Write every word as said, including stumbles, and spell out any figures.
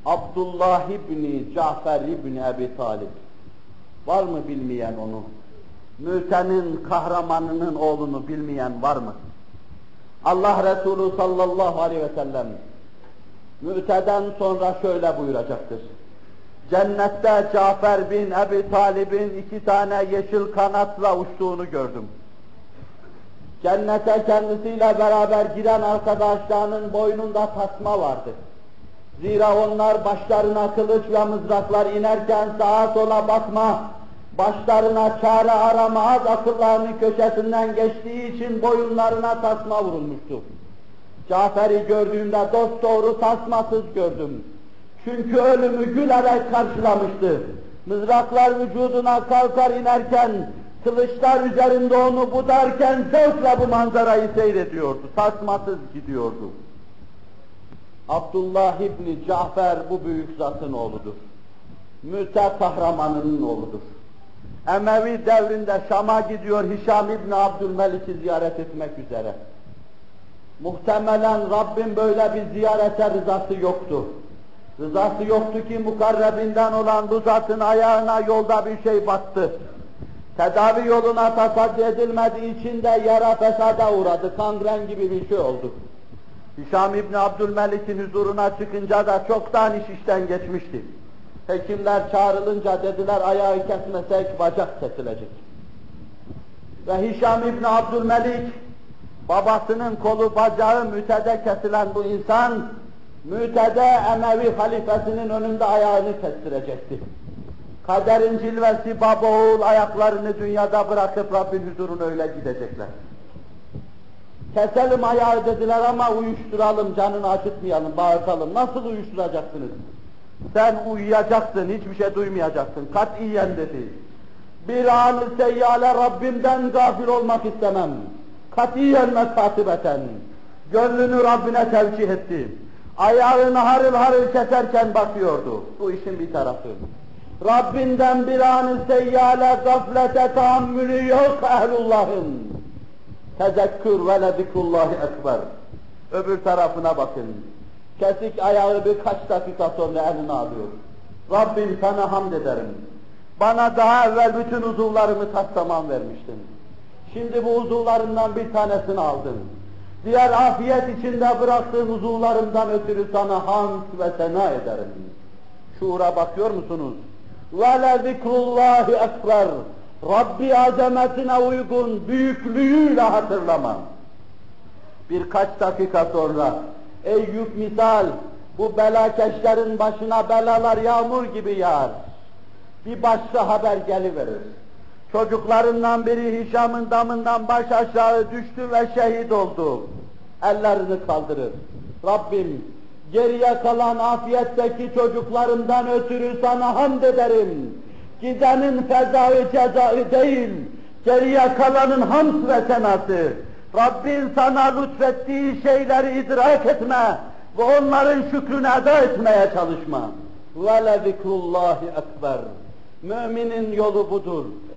Abdullah İbni Cafer İbni Ebi Talib. Var mı bilmeyen onu? Mü'te'nin kahramanının oğlunu bilmeyen var mı? Allah Resulü sallallahu aleyhi ve sellem Mü'te'den sonra şöyle buyuracaktır. Cennette Cafer bin Ebi Talib'in iki tane yeşil kanatla uçtuğunu gördüm. Cennete kendisiyle beraber giren arkadaşlarının boynunda tasma vardı. Zira onlar başlarına kılıç ve mızraklar inerken sağa sola bakma, başlarına çare aramaz, akıllarının köşesinden geçtiği için boyunlarına tasma vurulmuştu. Cafer'i gördüğümde dosdoğru tasmasız gördüm. Çünkü ölümü gülerek karşılamıştı. Mızraklar vücuduna kalkar inerken, kılıçlar üzerinde onu budarken zevkle bu manzarayı seyrediyordu. Tasmasız gidiyordu. Abdullah İbni Cafer bu büyük zatın oğludur. Mü'te kahramanının oğludur. Emevi devrinde Şam'a gidiyor Hişam İbni Abdülmelik'i ziyaret etmek üzere. Muhtemelen Rabbim böyle bir ziyarete rızası yoktu. Rızası yoktu ki mukarrebinden olan bu zatın ayağına yolda bir şey battı. Tedavi yoluna tasaddi edilmediği için de yara fesada uğradı, kangren gibi bir şey oldu. Hişam İbni Abdülmelik'in huzuruna çıkınca da çoktan iş işten geçmişti. Hekimler çağrılınca dediler ayağı kesmesek bacak kesilecek. Ve Hişam İbni Abdülmelik, babasının kolu bacağı Mü'te'de kesilen bu insan, Mü'te'de Emevi halifesinin önünde ayağını kestirecekti. Kaderin cilvesi baba oğul ayaklarını dünyada bırakıp Rabbin huzuruna öyle gidecekler. Keselim ayağı dediler ama uyuşturalım, canını acıtmayalım, bağırtalım. Nasıl uyuşturacaksınız? Sen uyuyacaksın, hiçbir şey duymayacaksın. Katiyen dedi. Bir an-ı seyyale Rabbimden gafil olmak istemem. Katiyen mekatibeten. Gönlünü Rabbine tevcih etti. Ayağını harıl harıl keserken bakıyordu. Bu işin bir tarafı. Rabbinden bir an-ı seyyale gaflete tahammülü yok ehlullahın. Tezekkür ve lezikrullahi ekber. Öbür tarafına bakın. Kesik ayağı birkaç dakika sonra eline alıyor. Rabbim sana hamd ederim. Bana daha evvel bütün uzuvlarımı taslaman vermiştin. Şimdi bu uzuvlarından bir tanesini aldın. Diğer afiyet içinde bıraktığın uzuvlarımdan ötürü sana hamd ve sena ederim. Şuura bakıyor musunuz? وَلَذِكْرُ اللّٰهِ اَكْبَرُ Rabbi azametine uygun büyüklüğüyle hatırlama. Birkaç dakika sonra Eyüp misal bu belakeşlerin başına belalar yağmur gibi yağar. Bir başka haber geliverir. Çocuklarından biri Hişam'ın damından baş aşağı düştü ve şehit oldu. Ellerini kaldırır. Rabbim geriye kalan afiyetteki çocuklarımdan ötürü sana hamd ederim. Gidenin fezai cezai değil, geriye kalanın hamd ve senası. Rabbin sana lütfettiği şeyleri idrak etme ve onların şükrünü eda etmeye çalışma. وَلَذِكْرُ اللّٰهِ ekber. Müminin yolu budur.